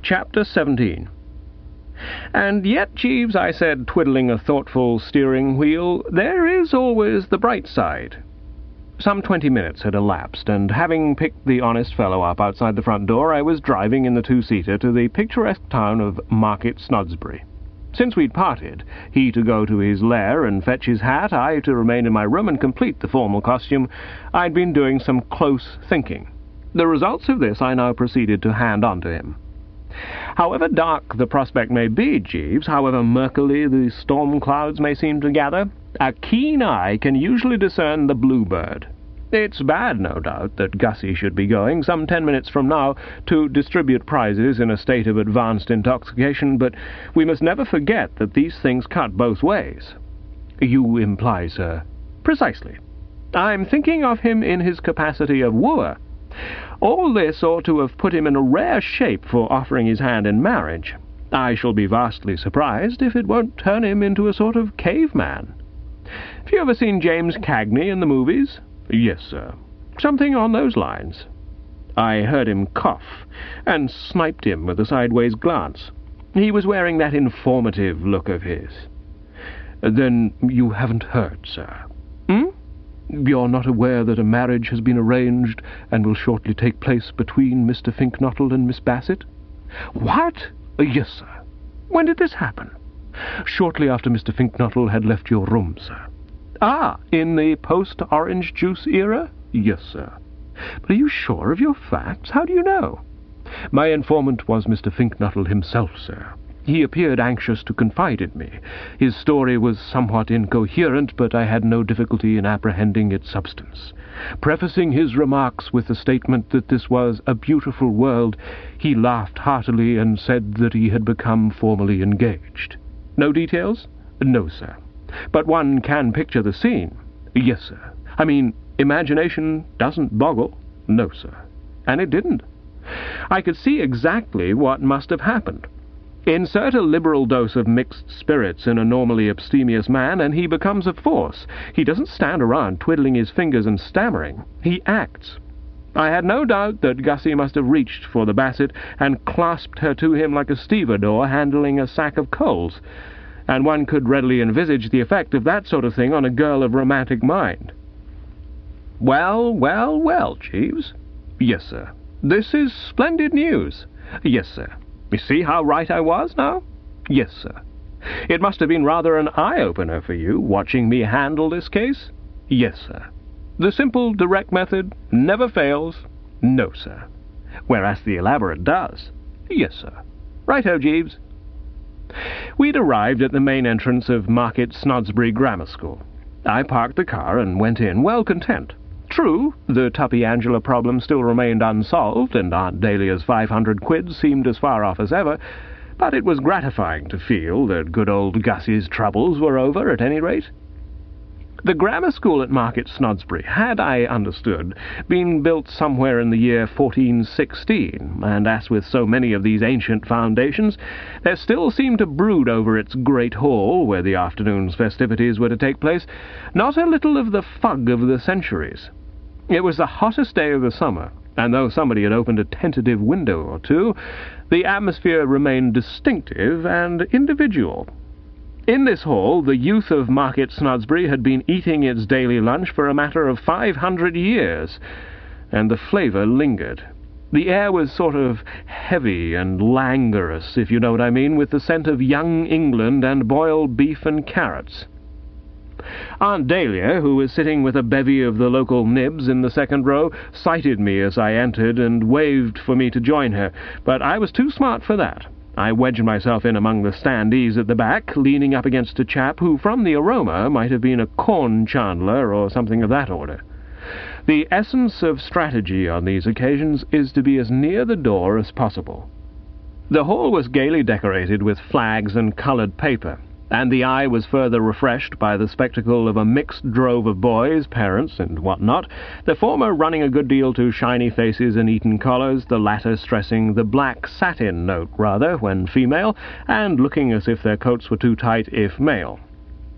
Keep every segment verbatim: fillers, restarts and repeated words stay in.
Chapter seventeen. "And yet, Jeeves," I said, twiddling a thoughtful steering wheel, "there is always the bright side." Some twenty minutes had elapsed, and having picked the honest fellow up outside the front door, I was driving in the two-seater to the picturesque town of Market Snodsbury. Since we'd parted, he to go to his lair and fetch his hat, I to remain in my room and complete the formal costume, I'd been doing some close thinking. The results of this I now proceeded to hand on to him. However dark the prospect may be, Jeeves, however murkily the storm clouds may seem to gather, a keen eye can usually discern the bluebird. It's bad, no doubt, that Gussie should be going, some ten minutes from now, to distribute prizes in a state of advanced intoxication, but we must never forget that these things cut both ways. You imply, sir? Precisely. I'm thinking of him in his capacity of wooer. All this ought to have put him in a rare shape for offering his hand in marriage. I shall be vastly surprised if it won't turn him into a sort of caveman. Have you ever seen James Cagney in the movies? Yes, sir. Something on those lines. I heard him cough, and sniped him with a sideways glance. He was wearing that informative look of his. Then you haven't heard, sir? Hmm? You're not aware that a marriage has been arranged and will shortly take place between Mister Finknottle and Miss Bassett? What? Yes, sir. When did this happen? Shortly after Mister Finknottle had left your room, sir. Ah, in the post-orange juice era? Yes, sir. But are you sure of your facts? How do you know? My informant was Mister Finknottle himself, sir. He appeared anxious to confide in me. His story was somewhat incoherent, but I had no difficulty in apprehending its substance. Prefacing his remarks with the statement that this was a beautiful world, he laughed heartily and said that he had become formally engaged. No details? No, sir. But one can picture the scene. Yes, sir. I mean, imagination doesn't boggle. No, sir. And it didn't. I could see exactly what must have happened. Insert a liberal dose of mixed spirits in a normally abstemious man, and he becomes a force. He doesn't stand around twiddling his fingers and stammering. He acts. I had no doubt that Gussie must have reached for the Bassett and clasped her to him like a stevedore handling a sack of coals, and one could readily envisage the effect of that sort of thing on a girl of romantic mind. Well, well, well, Jeeves. Yes, sir. This is splendid news. Yes, sir. You see how right I was now? Yes, sir. It must have been rather an eye-opener for you, watching me handle this case? Yes, sir. The simple, direct method never fails? No, sir. Whereas the elaborate does? Yes, sir. Right-o, Jeeves. We'd arrived at the main entrance of Market Snodsbury Grammar School. I parked the car and went in, well content. True, the Tuppy Angela problem still remained unsolved, and Aunt Dahlia's five hundred quid seemed as far off as ever, but it was gratifying to feel that good old Gussie's troubles were over, at any rate. The grammar school at Market Snodsbury had, I understood, been built somewhere in the year fourteen sixteen, and as with so many of these ancient foundations, there still seemed to brood over its great hall, where the afternoon's festivities were to take place, not a little of the fug of the centuries. It was the hottest day of the summer, and though somebody had opened a tentative window or two, the atmosphere remained distinctive and individual. In this hall, the youth of Market Snodsbury had been eating its daily lunch for a matter of five hundred years, and the flavour lingered. The air was sort of heavy and languorous, if you know what I mean, with the scent of young England and boiled beef and carrots. Aunt Dahlia, who was sitting with a bevy of the local nibs in the second row, sighted me as I entered and waved for me to join her, but I was too smart for that. I wedged myself in among the standees at the back, leaning up against a chap who, from the aroma, might have been a corn chandler or something of that order. The essence of strategy on these occasions is to be as near the door as possible. The hall was gaily decorated with flags and coloured paper, and the eye was further refreshed by the spectacle of a mixed drove of boys, parents, and what not, the former running a good deal to shiny faces and Eton collars, the latter stressing the black satin note, rather, when female, and looking as if their coats were too tight if male.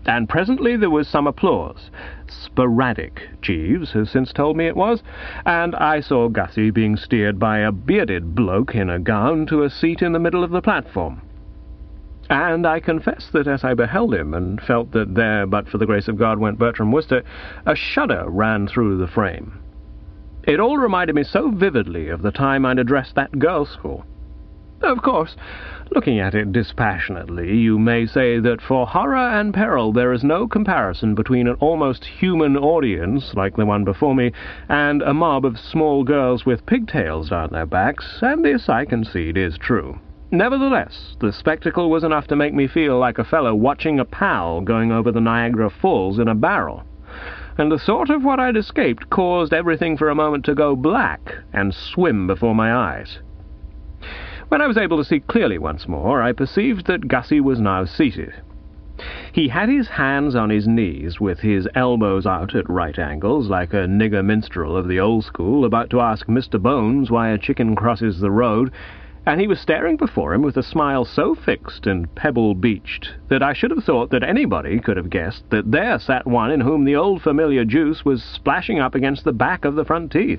and presently there was some applause. Sporadic, Jeeves has since told me it was, and I saw Gussie being steered by a bearded bloke in a gown to a seat in the middle of the platform. And I confess that as I beheld him, and felt that there, but for the grace of God, went Bertram Wooster, a shudder ran through the frame. It all reminded me so vividly of the time I'd addressed that girls' school. Of course, looking at it dispassionately, you may say that for horror and peril there is no comparison between an almost human audience, like the one before me, and a mob of small girls with pigtails down their backs, and this, I concede, is true. Nevertheless, the spectacle was enough to make me feel like a fellow watching a pal going over the Niagara Falls in a barrel, and the thought of what I'd escaped caused everything for a moment to go black and swim before my eyes. When I was able to see clearly once more, I perceived that Gussie was now seated. He had his hands on his knees, with his elbows out at right angles, like a nigger minstrel of the old school, about to ask Mister Bones why a chicken crosses the road, and he was staring before him with a smile so fixed and pebble-beached that I should have thought that anybody could have guessed that there sat one in whom the old familiar juice was splashing up against the back of the front teeth.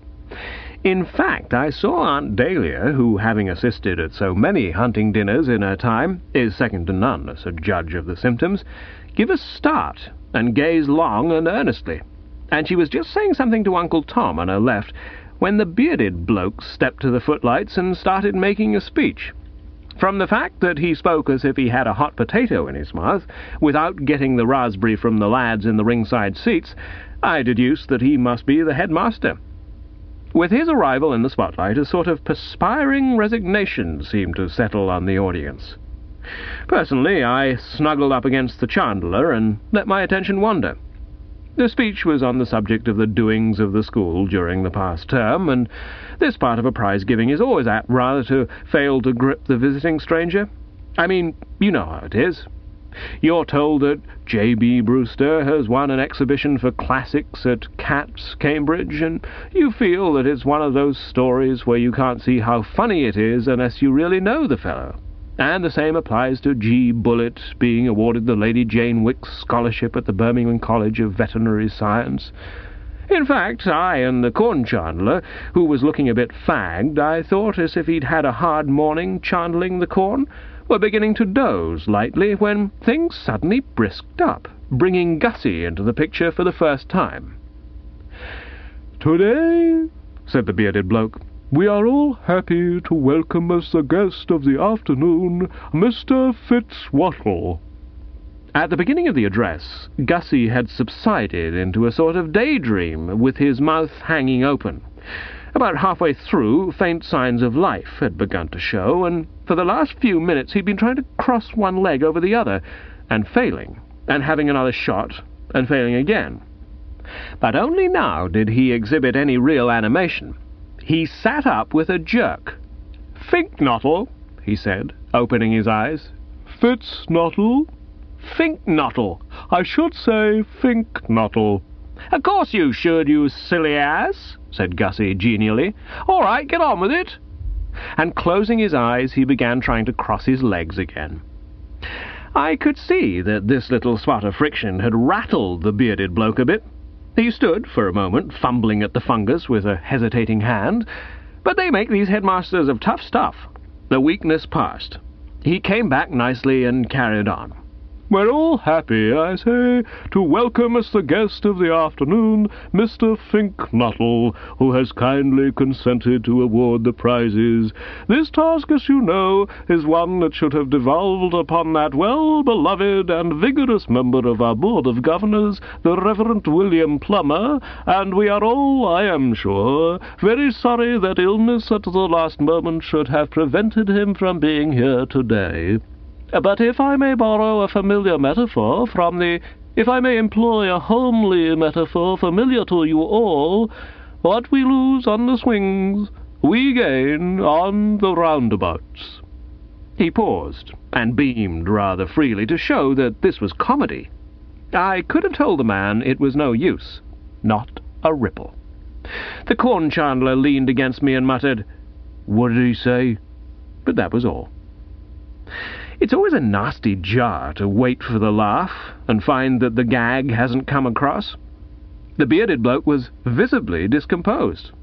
In fact, I saw Aunt Dahlia, who, having assisted at so many hunting dinners in her time, is second to none as a judge of the symptoms, give a start and gaze long and earnestly, and she was just saying something to Uncle Tom on her left when the bearded bloke stepped to the footlights and started making a speech. From the fact that he spoke as if he had a hot potato in his mouth, without getting the raspberry from the lads in the ringside seats, I deduced that he must be the headmaster. With his arrival in the spotlight, a sort of perspiring resignation seemed to settle on the audience. Personally, I snuggled up against the Chandler and let my attention wander. The speech was on the subject of the doings of the school during the past term, and this part of a prize-giving is always apt rather to fail to grip the visiting stranger. I mean, you know how it is. You're told that J B Brewster has won an exhibition for classics at Cat's, Cambridge, and you feel that it's one of those stories where you can't see how funny it is unless you really know the fellow. And the same applies to G. Bullitt being awarded the Lady Jane Wicks Scholarship at the Birmingham College of Veterinary Science. In fact, I and the corn chandler, who was looking a bit fagged, I thought as if he'd had a hard morning chandling the corn, were beginning to doze lightly when things suddenly brisked up, bringing Gussie into the picture for the first time. "Today," said the bearded bloke, "we are all happy to welcome as the guest of the afternoon Mister Fitzwattle." At the beginning of the address, Gussie had subsided into a sort of daydream, with his mouth hanging open. About halfway through, faint signs of life had begun to show, and for the last few minutes he'd been trying to cross one leg over the other, and failing, and having another shot, and failing again. But only now did he exhibit any real animation. He sat up with a jerk. "Finknottle," he said, opening his eyes. "Fitznottle?" "Finknottle. I should say Finknottle." "Of course you should, you silly ass," said Gussie genially. "All right, get on with it." And closing his eyes, he began trying to cross his legs again. I could see that this little spot of friction had rattled the bearded bloke a bit. He stood for a moment, fumbling at the fungus with a hesitating hand, but they make these headmasters of tough stuff. The weakness passed. He came back nicely and carried on. "We're all happy, I say, to welcome as the guest of the afternoon Mister Finknottle, who has kindly consented to award the prizes. This task, as you know, is one that should have devolved upon that well-beloved and vigorous member of our Board of Governors, the Reverend William Plummer, and we are all, I am sure, very sorry that illness at the last moment should have prevented him from being here today. But if I may borrow a familiar metaphor from the... if I may employ a homely metaphor familiar to you all, what we lose on the swings, we gain on the roundabouts." He paused, and beamed rather freely to show that this was comedy. I could have told the man it was no use. Not a ripple. The corn chandler leaned against me and muttered, "What did he say?" But that was all. It's always a nasty jar to wait for the laugh and find that the gag hasn't come across. The bearded bloke was visibly discomposed.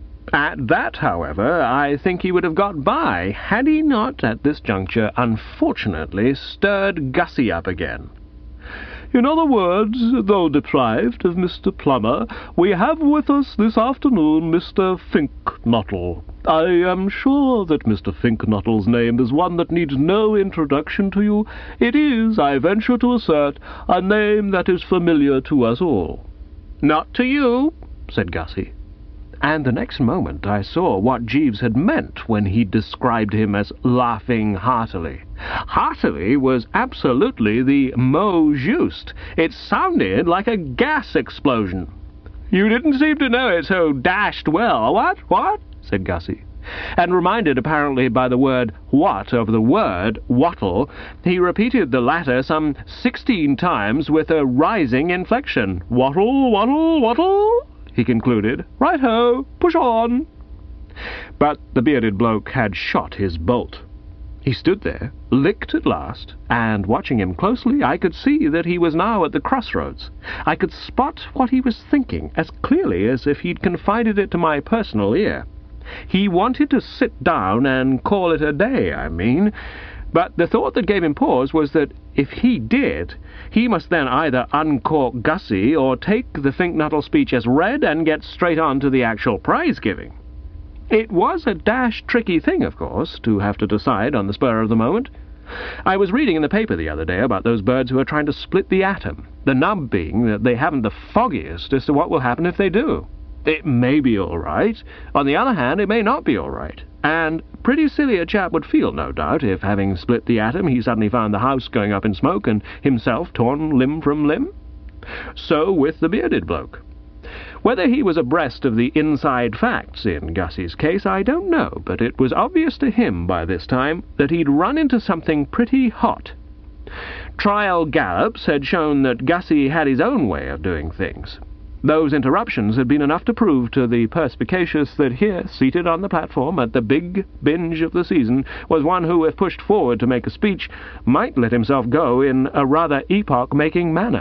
At that, however, I think he would have got by, had he not, at this juncture, unfortunately stirred Gussie up again. "In other words, though deprived of Mister Plummer, we have with us this afternoon Mister Finknottle. I am sure that Mister Finknottle's name is one that needs no introduction to you. It is, I venture to assert, a name that is familiar to us all." "Not to you," said Gussie. And the next moment I saw what Jeeves had meant when he described him as laughing heartily. Heartily was absolutely the mot juste. It sounded like a gas explosion. "You didn't seem to know it so dashed well, what, what?" said Gussie. And reminded apparently by the word what of the word wattle, he repeated the latter some sixteen times with a rising inflection. "Wattle, wattle, wattle," he concluded. "Right-ho, push on." But the bearded bloke had shot his bolt. He stood there, licked at last, and watching him closely, I could see that he was now at the crossroads. I could spot what he was thinking as clearly as if he'd confided it to my personal ear. He wanted to sit down and call it a day, I mean, but the thought that gave him pause was that if he did, he must then either uncork Gussie or take the Finknottle speech as read and get straight on to the actual prize-giving. It was a dash tricky thing, of course, to have to decide on the spur of the moment. I was reading in the paper the other day about those birds who are trying to split the atom, the nub being that they haven't the foggiest as to what will happen if they do. It may be all right. On the other hand, it may not be all right. And pretty silly a chap would feel, no doubt, if, having split the atom, he suddenly found the house going up in smoke and himself torn limb from limb. So with the bearded bloke. Whether he was abreast of the inside facts in Gussie's case, I don't know, but it was obvious to him by this time that he'd run into something pretty hot. Trial gallops had shown that Gussie had his own way of doing things. Those interruptions had been enough to prove to the perspicacious that here, seated on the platform at the big binge of the season, was one who, if pushed forward to make a speech, might let himself go in a rather epoch-making manner.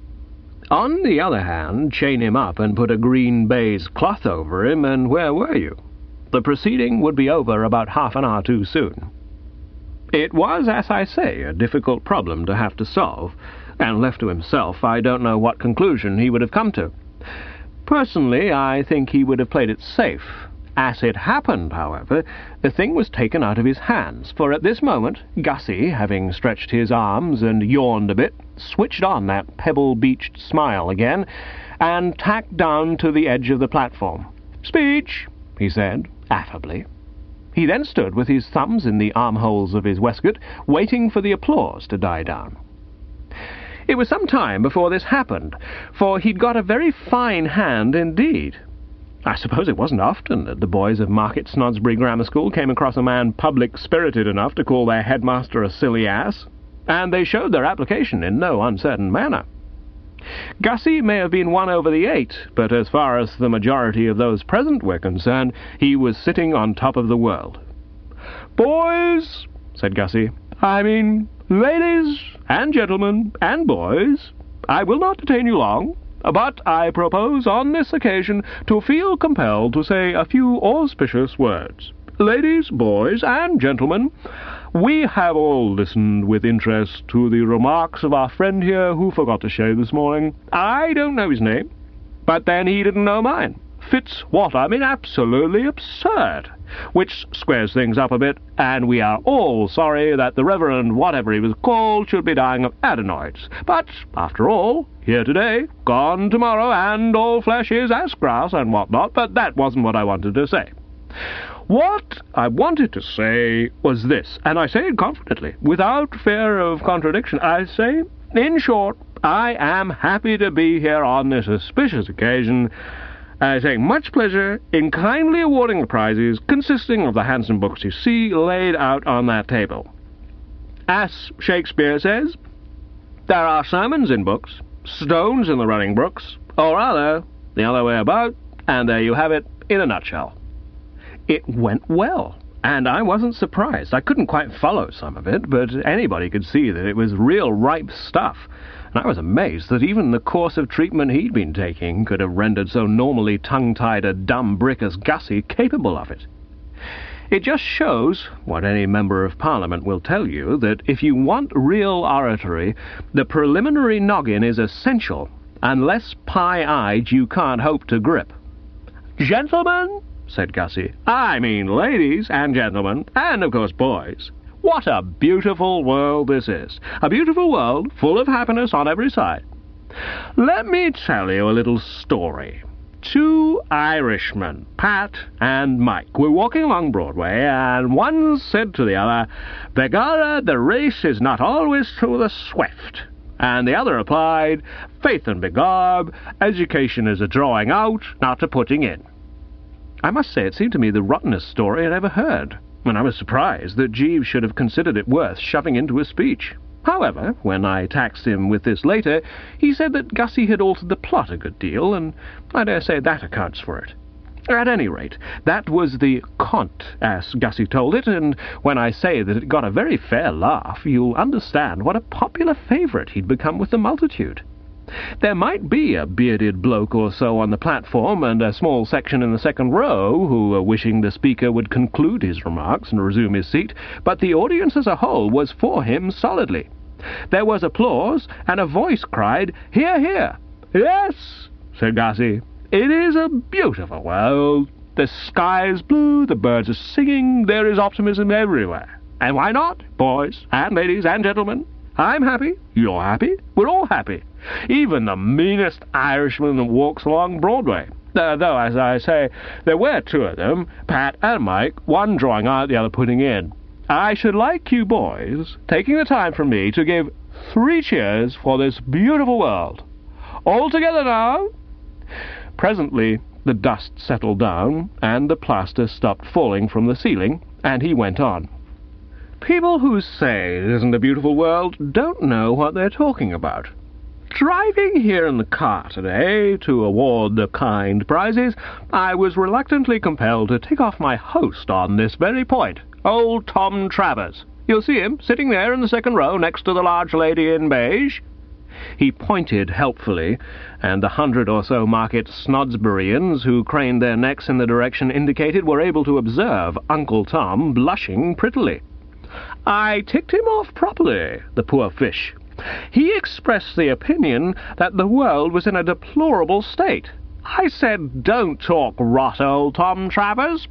On the other hand, chain him up and put a green baize cloth over him, and where were you? The proceeding would be over about half an hour too soon. It was, as I say, a difficult problem to have to solve, and left to himself, I don't know what conclusion he would have come to. Personally, I think he would have played it safe. As it happened, however, the thing was taken out of his hands, for at this moment Gussie, having stretched his arms and yawned a bit, switched on that pebble-beached smile again, and tacked down to the edge of the platform. "Speech," he said, affably. He then stood with his thumbs in the armholes of his waistcoat, waiting for the applause to die down. It was some time before this happened, for he'd got a very fine hand indeed. I suppose it wasn't often that the boys of Market Snodsbury Grammar School came across a man public-spirited enough to call their headmaster a silly ass, and they showed their application in no uncertain manner. Gussie may have been one over the eight, but as far as the majority of those present were concerned, he was sitting on top of the world. "Boys," said Gussie, "I mean, ladies and gentlemen and boys, I will not detain you long, but I propose on this occasion to feel compelled to say a few auspicious words. Ladies, boys, and gentlemen, we have all listened with interest to the remarks of our friend here who forgot to shave this morning. I don't know his name, but then he didn't know mine. Fitzwater, I mean, absolutely absurd, which squares things up a bit, and we are all sorry that the Reverend whatever he was called should be dying of adenoids. But, after all, here today, gone tomorrow, and all flesh is as grass and what not, but that wasn't what I wanted to say. What I wanted to say was this, and I say it confidently, without fear of contradiction. I say, in short, I am happy to be here on this auspicious occasion. I take much pleasure in kindly awarding the prizes consisting of the handsome books you see laid out on that table. As Shakespeare says, there are sermons in books, stones in the running brooks, or rather, the other way about, and there you have it in a nutshell. It went well. And I wasn't surprised. I couldn't quite follow some of it, but anybody could see that it was real ripe stuff. And I was amazed that even the course of treatment he'd been taking could have rendered so normally tongue-tied a dumb brick as Gussie capable of it. It just shows, what any member of Parliament will tell you, that if you want real oratory, the preliminary noggin is essential. Unless pie-eyed, you can't hope to grip. "Gentlemen," said Gussie, "I mean ladies and gentlemen, and of course boys, what a beautiful world this is. A beautiful world full of happiness on every side. Let me tell you a little story. Two Irishmen, Pat and Mike, were walking along Broadway, and one said to the other, 'Begorra, the race is not always to the swift.' And the other replied, 'Faith and begob, education is a drawing out, not a putting in.' I must say it seemed to me the rottenest story I'd ever heard, and I was surprised that Jeeves should have considered it worth shoving into a speech. However, when I taxed him with this later, he said that Gussie had altered the plot a good deal, and I dare say that accounts for it. At any rate, that was the conte, as Gussie told it, and when I say that it got a very fair laugh, you'll understand what a popular favourite he'd become with the multitude. There might be a bearded bloke or so on the platform, and a small section in the second row, who were wishing the speaker would conclude his remarks and resume his seat, but the audience as a whole was for him solidly. There was applause, and a voice cried, 'Hear, hear!' 'Yes,' said Gussie, 'it is a beautiful world. The sky is blue, the birds are singing, there is optimism everywhere. And why not, boys and ladies and gentlemen? I'm happy, you're happy, we're all happy. Even the meanest Irishman that walks along Broadway. Uh, though, as I say, there were two of them, Pat and Mike, one drawing out, the other putting in. I should like you boys, taking the time from me, to give three cheers for this beautiful world. All together now.' Presently the dust settled down, and the plaster stopped falling from the ceiling, and he went on. 'People who say it isn't a beautiful world don't know what they're talking about. Driving here in the car today to award the kind prizes, I was reluctantly compelled to take off my host on this very point, old Tom Travers. You'll see him sitting there in the second row next to the large lady in beige.' He pointed helpfully, and the hundred or so market Snodsburyans who craned their necks in the direction indicated were able to observe Uncle Tom blushing prettily. I ticked him off properly, the poor fish. He expressed the opinion that the world was in a deplorable state. I said, 'Don't talk rot, old Tom Travers.'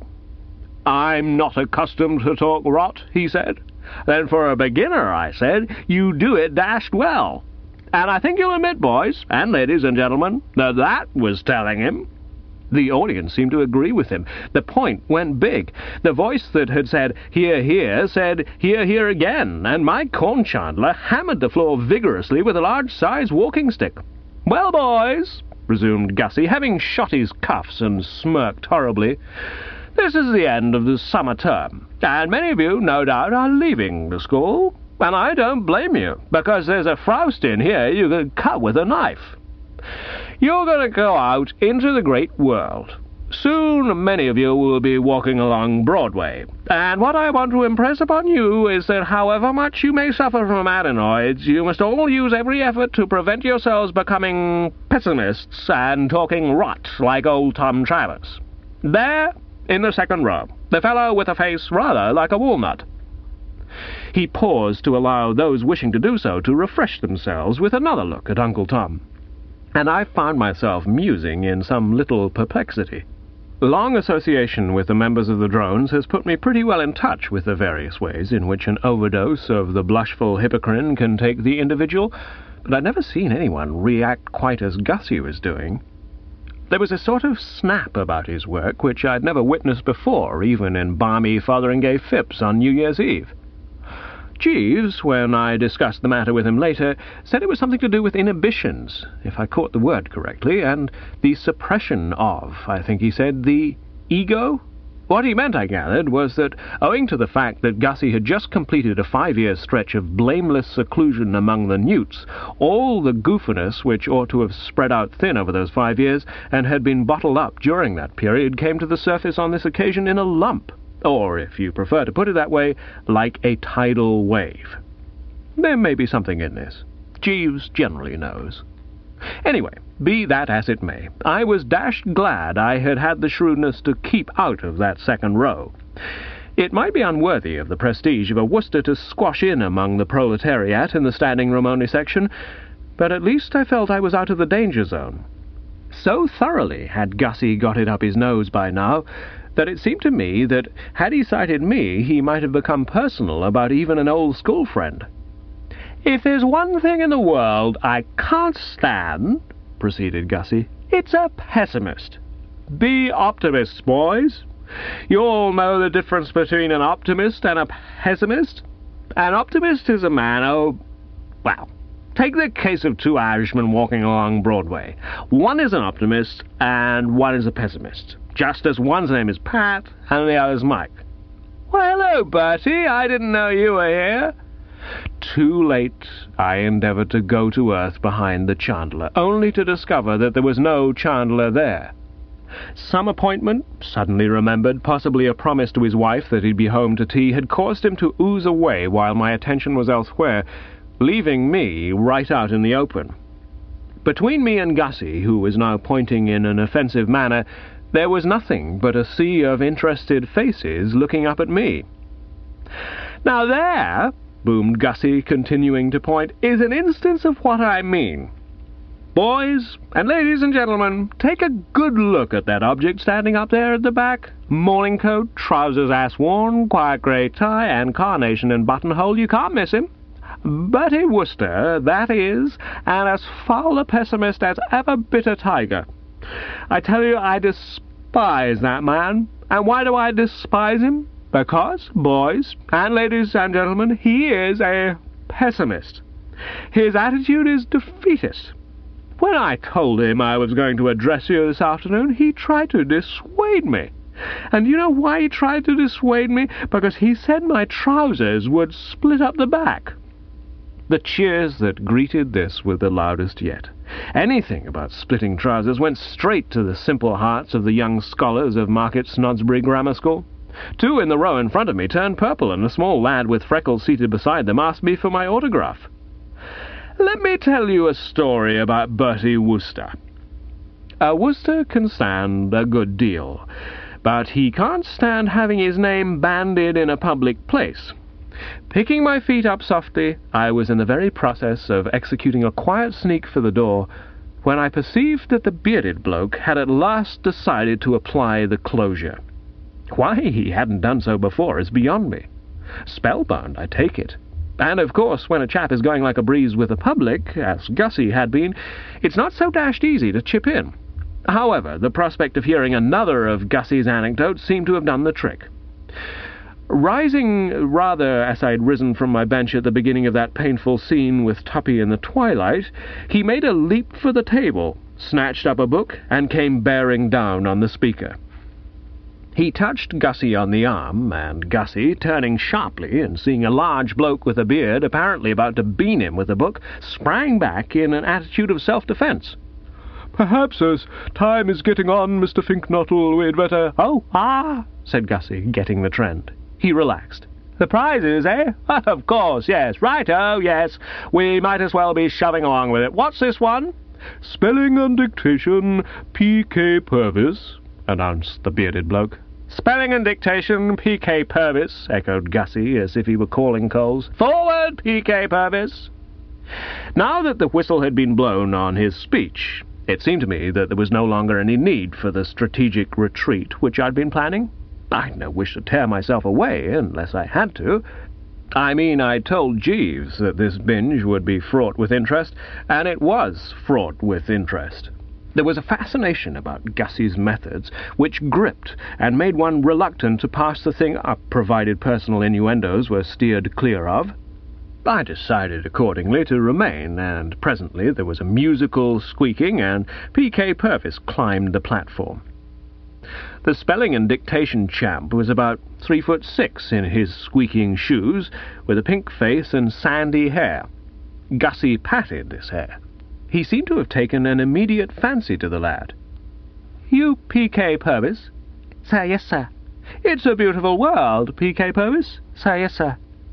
'I'm not accustomed to talk rot,' he said. 'Then for a beginner,' I said, 'you do it dashed well.' And I think you'll admit, boys and ladies and gentlemen, that that was telling him." The audience seemed to agree with him. The point went big. The voice that had said, "Hear, hear," said, "Hear, hear" again, and Mike Cornchandler hammered the floor vigorously with a large-sized walking stick. "Well, boys," resumed Gussie, having shot his cuffs and smirked horribly, "this is the end of the summer term, and many of you, no doubt, are leaving the school, and I don't blame you, because there's a frowst in here you could cut with a knife. You're going to go out into the great world. Soon many of you will be walking along Broadway, and what I want to impress upon you is that however much you may suffer from adenoids, you must all use every effort to prevent yourselves becoming pessimists and talking rot like old Tom Travers. There, in the second row, the fellow with a face rather like a walnut." He paused to allow those wishing to do so to refresh themselves with another look at Uncle Tom, and I found myself musing in some little perplexity. Long association with the members of the Drones has put me pretty well in touch with the various ways in which an overdose of the blushful hypocrine can take the individual, but I'd never seen anyone react quite as Gussie was doing. There was a sort of snap about his work which I'd never witnessed before, even in balmy Fotheringay Phipps on New Year's Eve. Jeeves, when I discussed the matter with him later, said it was something to do with inhibitions, if I caught the word correctly, and the suppression of, I think he said, the ego. What he meant, I gathered, was that, owing to the fact that Gussie had just completed a five-year stretch of blameless seclusion among the newts, all the goofiness which ought to have spread out thin over those five years, and had been bottled up during that period, came to the surface on this occasion in a lump. Or, if you prefer to put it that way, like a tidal wave. There may be something in this. Jeeves generally knows. Anyway, be that as it may, I was dashed glad I had had the shrewdness to keep out of that second row. It might be unworthy of the prestige of a Worcester to squash in among the proletariat in the standing room only section, but at least I felt I was out of the danger zone. So thoroughly had Gussie got it up his nose by now that it seemed to me that, had he sighted me, he might have become personal about even an old school friend. "If there's one thing in the world I can't stand," proceeded Gussie, "it's a pessimist. Be optimists, boys. You all know the difference between an optimist and a pessimist. An optimist is a man, oh, well, take the case of two Irishmen walking along Broadway. One is an optimist and one is a pessimist, just as one's name is Pat and the other's Mike. Well, hello, Bertie, I didn't know you were here." Too late, I endeavoured to go to earth behind the Chandler, only to discover that there was no Chandler there. Some appointment, suddenly remembered, possibly a promise to his wife that he'd be home to tea, had caused him to ooze away while my attention was elsewhere, leaving me right out in the open. Between me and Gussie, who was now pointing in an offensive manner, there was nothing but a sea of interested faces looking up at me. "Now there," boomed Gussie, continuing to point, "is an instance of what I mean. Boys, and ladies and gentlemen, take a good look at that object standing up there at the back. Morning coat, trousers ass-worn, quiet grey tie, and carnation in buttonhole. You can't miss him. Bertie Wooster, that is, and as foul a pessimist as ever bit a tiger. I tell you, I despise that man. And why do I despise him? Because, boys, and ladies and gentlemen, he is a pessimist. His attitude is defeatist. When I told him I was going to address you this afternoon, he tried to dissuade me. And you know why he tried to dissuade me? Because he said my trousers would split up the back." The cheers that greeted this were the loudest yet. Anything about splitting trousers went straight to the simple hearts of the young scholars of Market Snodsbury Grammar School. Two in the row in front of me turned purple, and a small lad with freckles seated beside them asked me for my autograph. Let me tell you a story about Bertie Wooster. A Wooster can stand a good deal, but he can't stand having his name bandied in a public place. Picking my feet up softly, I was in the very process of executing a quiet sneak for the door, when I perceived that the bearded bloke had at last decided to apply the closure. Why he hadn't done so before is beyond me. Spellbound, I take it. And, of course, when a chap is going like a breeze with the public, as Gussie had been, it's not so dashed easy to chip in. However, the prospect of hearing another of Gussie's anecdotes seemed to have done the trick. Rising rather as I'd risen from my bench at the beginning of that painful scene with Tuppy in the twilight, he made a leap for the table, snatched up a book, and came bearing down on the speaker. He touched Gussie on the arm, and Gussie, turning sharply and seeing a large bloke with a beard apparently about to bean him with a book, sprang back in an attitude of self-defence. "Perhaps as time is getting on, Mister Finknottle, we'd better—" "Oh, ah," said Gussie, getting the trend. He relaxed. "The prizes, eh? Of course, yes. Right-o, yes. We might as well be shoving along with it. What's this one?" "Spelling and dictation, P K Purvis," announced the bearded bloke. "Spelling and dictation, P K Purvis," echoed Gussie, as if he were calling coals. "Forward, P K Purvis." Now that the whistle had been blown on his speech, it seemed to me that there was no longer any need for the strategic retreat which I'd been planning. I'd no wish to tear myself away unless I had to. I mean, I told Jeeves that this binge would be fraught with interest, and it was fraught with interest. There was a fascination about Gussie's methods which gripped and made one reluctant to pass the thing up, provided personal innuendos were steered clear of. I decided accordingly to remain, and presently there was a musical squeaking, and P K Purvis climbed the platform. The spelling and dictation champ was about three foot six in his squeaking shoes, with a pink face and sandy hair. Gussie patted this hair. He seemed to have taken an immediate fancy to the lad. "You P K Purvis?" "Sir, yes, sir." It's a beautiful world, P K Purvis. Sir, yes, sir.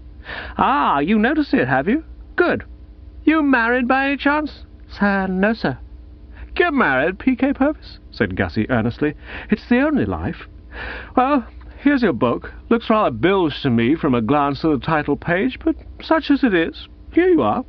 Ah, you noticed it, have you? Good. You married by any chance? Sir, no, sir. Get married, P K Purvis, said Gussie earnestly. It's the only life. Well, here's your book. Looks rather bilged to me from a glance at the title page, but such as it is, here you are.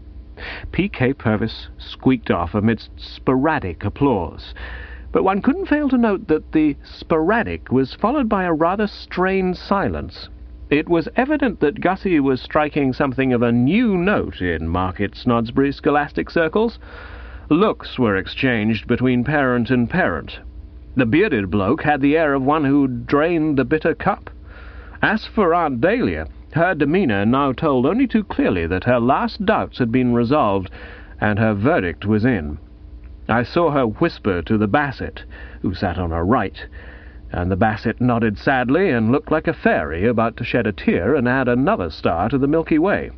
P K Purvis squeaked off amidst sporadic applause, but one couldn't fail to note that the sporadic was followed by a rather strained silence. It was evident that Gussie was striking something of a new note in Market Snodsbury scholastic circles. Looks were exchanged between parent and parent. The bearded bloke had the air of one who drained the bitter cup. As for Aunt Dahlia, her demeanour now told only too clearly that her last doubts had been resolved, and her verdict was in. I saw her whisper to the Basset, who sat on her right, and the Basset nodded sadly and looked like a fairy about to shed a tear and add another star to the Milky Way.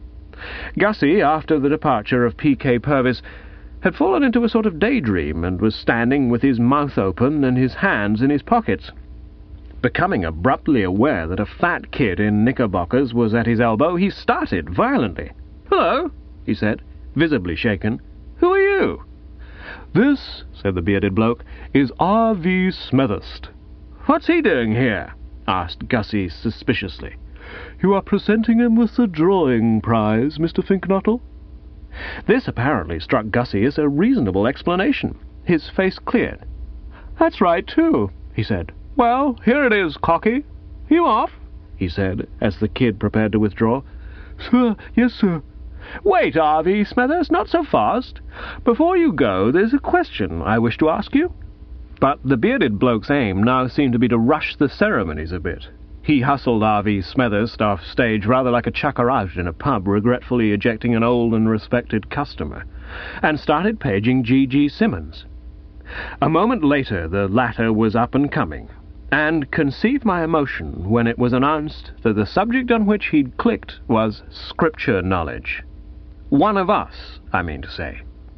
Gussie, after the departure of P K Purvis, had fallen into a sort of daydream and was standing with his mouth open and his hands in his pockets. Becoming abruptly aware that a fat kid in knickerbockers was at his elbow, he started violently. "Hello," he said, visibly shaken. "Who are you?" "This," said the bearded bloke, "is R V Smethurst." "What's he doing here?" asked Gussie suspiciously. "You are presenting him with the drawing prize, Mister Finknottle." This apparently struck Gussie as a reasonable explanation. His face cleared. "That's right, too," he said. "Well, here it is, Cocky. You off?" he said, as the kid prepared to withdraw. "Sir, yes, sir." "Wait, R V Smethurst, not so fast. Before you go, there's a question I wish to ask you." But the bearded bloke's aim now seemed to be to rush the ceremonies a bit. He hustled R V Smethurst off stage rather like a chucker out in a pub regretfully ejecting an old and respected customer, and started paging G G Simmons. A moment later the latter was up and coming, and conceive my emotion when it was announced that the subject on which he'd clicked was Scripture knowledge. One of us, I mean to say.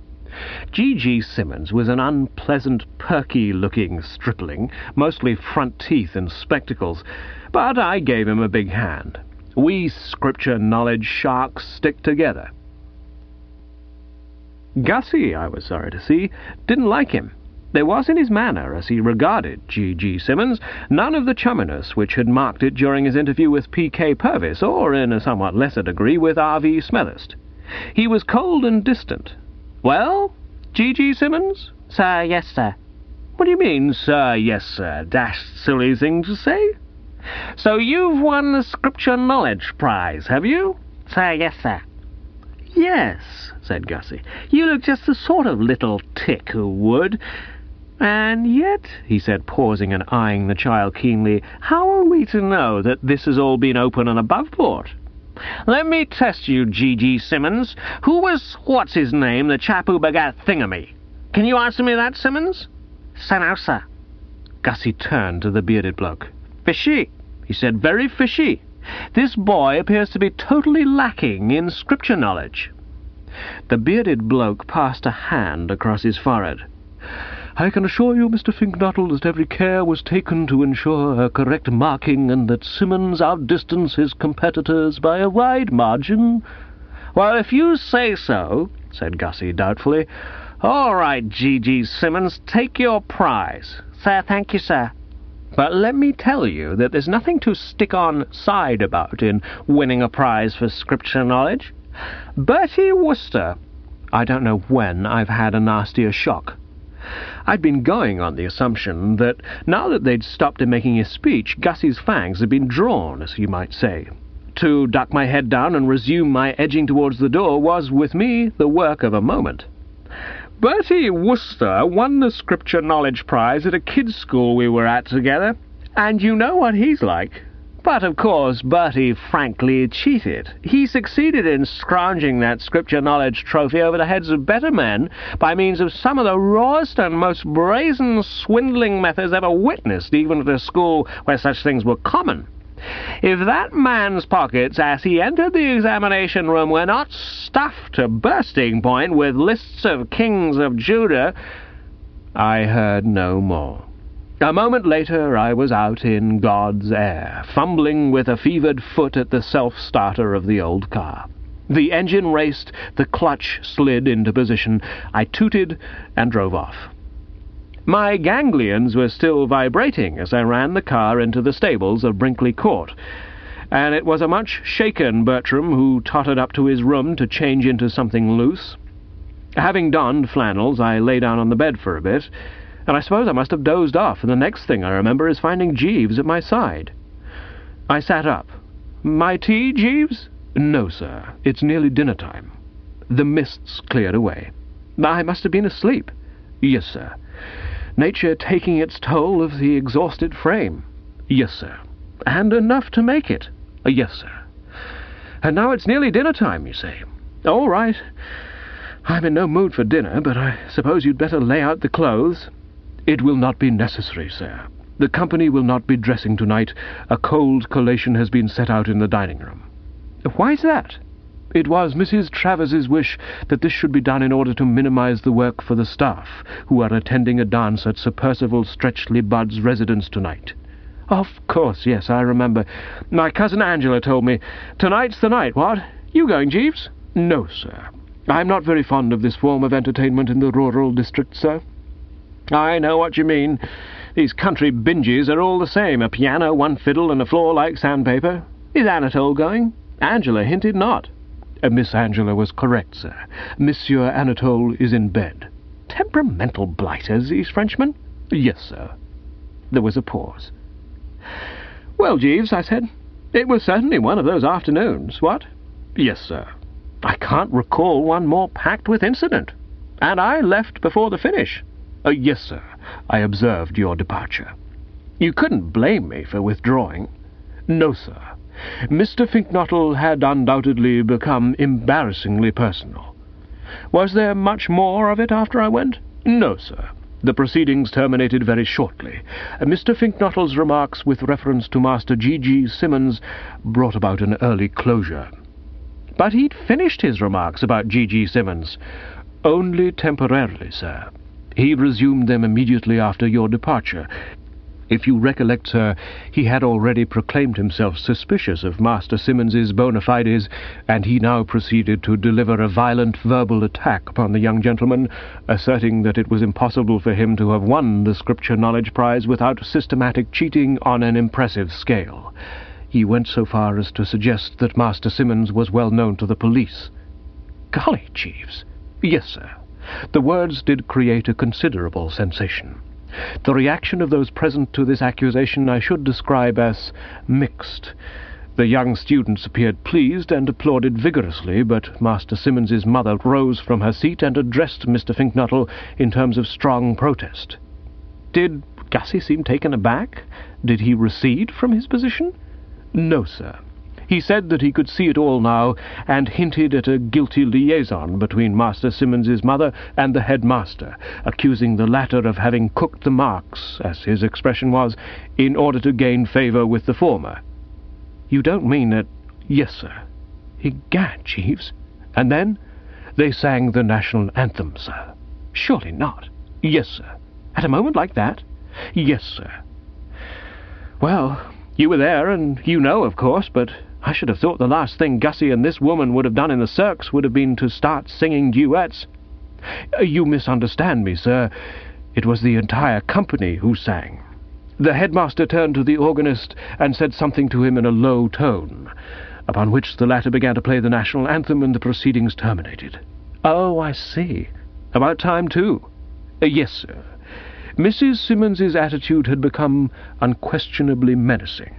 G G Simmons was an unpleasant, perky-looking stripling, mostly front teeth and spectacles, but I gave him a big hand. We Scripture knowledge sharks stick together. Gussie, I was sorry to see, didn't like him. There was in his manner, as he regarded G G Simmons, none of the chumminess which had marked it during his interview with P K Purvis, or, in a somewhat lesser degree, with R V Smethurst. He was cold and distant. "Well, G G Simmons?" Sir, yes, sir. "What do you mean, sir, yes, sir? Dashed silly thing to say. So you've won the Scripture Knowledge Prize, have you?" Sir, yes, sir. "Yes," said Gussie. "You look just the sort of little tick who would. And yet," he said, pausing and eyeing the child keenly, "how are we to know that this has all been open and above board? Let me test you, G G Simmons. Who was, what's his name, the chap who begat Thingamy? Can you answer me that, Simmons?" Sir, no, sir. Gussie turned to the bearded bloke. "Fishy," he said, "very fishy. This boy appears to be totally lacking in Scripture knowledge." The bearded bloke passed a hand across his forehead. "I can assure you, Mister Finknottle, that every care was taken to ensure a correct marking, and that Simmons outdistanced his competitors by a wide margin." "Well, if you say so," said Gussie doubtfully. "All right, G G Simmons, take your prize." Sir, thank you, sir. But let me tell you that there's nothing to stick on side about in winning a prize for Scripture knowledge. Bertie Wooster. I don't know when I've had a nastier shock. I'd been going on the assumption that now that they'd stopped him making his speech, Gussie's fangs had been drawn, as you might say. To duck my head down and resume my edging towards the door was, with me, the work of a moment. Bertie Wooster won the Scripture Knowledge Prize at a kids' school we were at together, and you know what he's like. But, of course, Bertie frankly cheated. He succeeded in scrounging that Scripture Knowledge trophy over the heads of better men by means of some of the rawest and most brazen swindling methods ever witnessed, even at a school where such things were common. If that man's pockets, as he entered the examination room, were not stuffed to bursting point with lists of kings of Judah, I heard no more. A moment later I was out in God's air, fumbling with a fevered foot at the self-starter of the old car. The engine raced, the clutch slid into position. I tooted and drove off. My ganglions were still vibrating as I ran the car into the stables of Brinkley Court, and it was a much shaken Bertram who tottered up to his room to change into something loose. Having donned flannels, I lay down on the bed for a bit, and I suppose I must have dozed off, and the next thing I remember is finding Jeeves at my side. I sat up. "My tea, Jeeves?" "No, sir. It's nearly dinner time." The mists cleared away. "I must have been asleep." "Yes, sir." "Nature taking its toll of the exhausted frame." "Yes, sir." "And enough to make it." "Yes, sir." "And now it's nearly dinner time, you say?" "All right. I'm in no mood for dinner, but I suppose you'd better lay out the clothes." "It will not be necessary, sir. The company will not be dressing tonight. A cold collation has been set out in the dining-room." "Why's that?" "It was Missus Travers's wish that this should be done in order to minimize the work for the staff, who are attending a dance at Sir Percival Stretchley Budd's residence tonight." "Of course, yes, I remember. My cousin Angela told me. Tonight's the night, what? You going, Jeeves?" "No, sir. I'm not very fond of this form of entertainment in the rural district, sir." "I know what you mean. These country binges are all the same. A piano, one fiddle, and a floor like sandpaper. Is Anatole going?" "Angela hinted not." Uh, Miss Angela was correct, sir. Monsieur Anatole is in bed." "Temperamental blighters, these Frenchmen?" "Yes, sir." There was a pause. "Well, Jeeves," I said, "it was certainly one of those afternoons, what?" "Yes, sir." "I can't recall one more packed with incident. And I left before the finish." Uh, "Yes, sir. I observed your departure." "You couldn't blame me for withdrawing." "No, sir. Mister Finknottle had undoubtedly become embarrassingly personal." "Was there much more of it after I went?" "No, sir. The proceedings terminated very shortly. Mister Finknottle's remarks with reference to Master G. G. Simmons brought about an early closure." "But he'd finished his remarks about G. G. Simmons." "Only temporarily, sir. He resumed them immediately after your departure. If you recollect, sir, he had already proclaimed himself suspicious of Master Simmons's bona fides, and he now proceeded to deliver a violent verbal attack upon the young gentleman, asserting that it was impossible for him to have won the Scripture Knowledge Prize without systematic cheating on an impressive scale. He went so far as to suggest that Master Simmons was well known to the police." "Golly, Jeeves." "Yes, sir. The words did create a considerable sensation. The reaction of those present to this accusation I should describe as mixed. The young students appeared pleased and applauded vigorously, but Master Simmons's mother rose from her seat and addressed Mister Finknottle in terms of strong protest." "Did Gussie seem taken aback? Did he recede from his position?" "No, sir. He said that he could see it all now, and hinted at a guilty liaison between Master Simmons's mother and the headmaster, accusing the latter of having cooked the marks, as his expression was, in order to gain favour with the former." "You don't mean that—" "Yes, sir." "Egad, Jeeves. And then?" "They sang the national anthem, sir." "Surely not." "Yes, sir." "At a moment like that?" "Yes, sir." "Well, you were there, and you know, of course, but I should have thought the last thing Gussie and this woman would have done in the circus would have been to start singing duets." "You misunderstand me, sir. It was the entire company who sang. The headmaster turned to the organist and said something to him in a low tone, upon which the latter began to play the national anthem, and the proceedings terminated." "Oh, I see. About time, too?" "Yes, sir. Missus Simmons's attitude had become unquestionably menacing."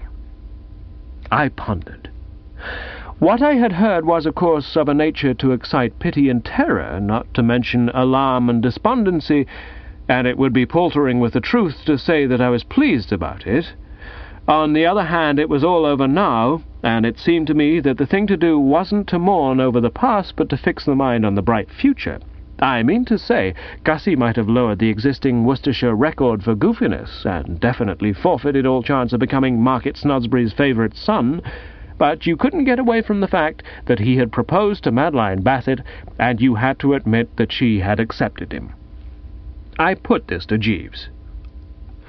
I pondered. What I had heard was, of course, of a nature to excite pity and terror, not to mention alarm and despondency, and it would be paltering with the truth to say that I was pleased about it. On the other hand, it was all over now, and it seemed to me that the thing to do wasn't to mourn over the past, but to fix the mind on the bright future. I mean to say, Gussie might have lowered the existing Worcestershire record for goofiness, and definitely forfeited all chance of becoming Market Snodsbury's favourite son, but you couldn't get away from the fact that he had proposed to Madeline Bassett, and you had to admit that she had accepted him. I put this to Jeeves.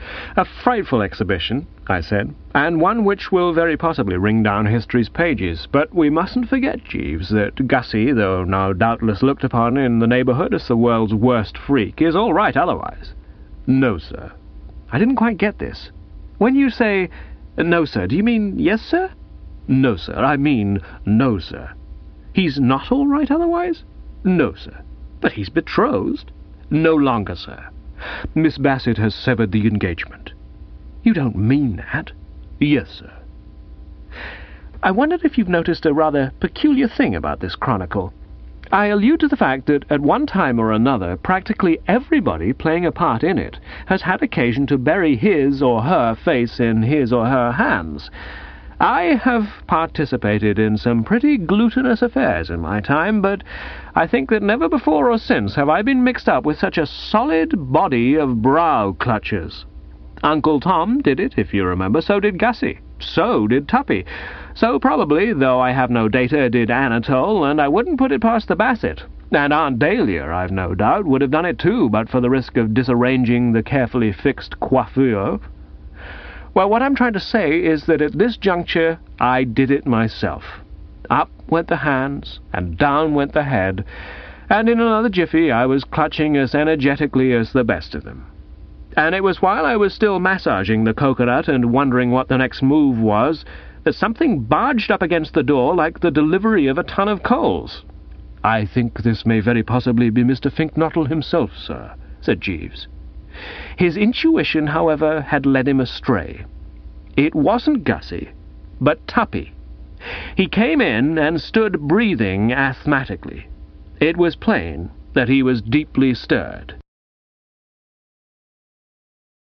"A frightful exhibition," I said, "and one which will very possibly ring down history's pages. But we mustn't forget, Jeeves, that Gussie, though now doubtless looked upon in the neighbourhood as the world's worst freak, is all right otherwise." "No, sir." I didn't quite get this. "When you say, 'no, sir,' do you mean 'yes, sir'?" "No, sir, I mean no, sir." "He's not all right otherwise?" "No, sir." "But he's betrothed." "No longer, sir. Miss Bassett has severed the engagement." "You don't mean that?" "Yes, sir." I wondered if you've noticed a rather peculiar thing about this chronicle. I allude to the fact that at one time or another practically everybody playing a part in it has had occasion to bury his or her face in his or her hands. I have participated in some pretty glutinous affairs in my time, but I think that never before or since have I been mixed up with such a solid body of brow clutchers. Uncle Tom did it, if you remember, so did Gussie, so did Tuppy, so probably, though I have no data, did Anatole, and I wouldn't put it past the Bassett. And Aunt Dahlia, I've no doubt, would have done it too, but for the risk of disarranging the carefully fixed coiffure. Well, what I'm trying to say is that at this juncture I did it myself. Up went the hands, and down went the head, and in another jiffy I was clutching as energetically as the best of them. And it was while I was still massaging the coconut and wondering what the next move was that something barged up against the door like the delivery of a ton of coals. "I think this may very possibly be Mister Finknottle himself, sir," said Jeeves. His intuition, however, had led him astray. It wasn't Gussie, but Tuppy. He came in and stood breathing asthmatically. It was plain that he was deeply stirred.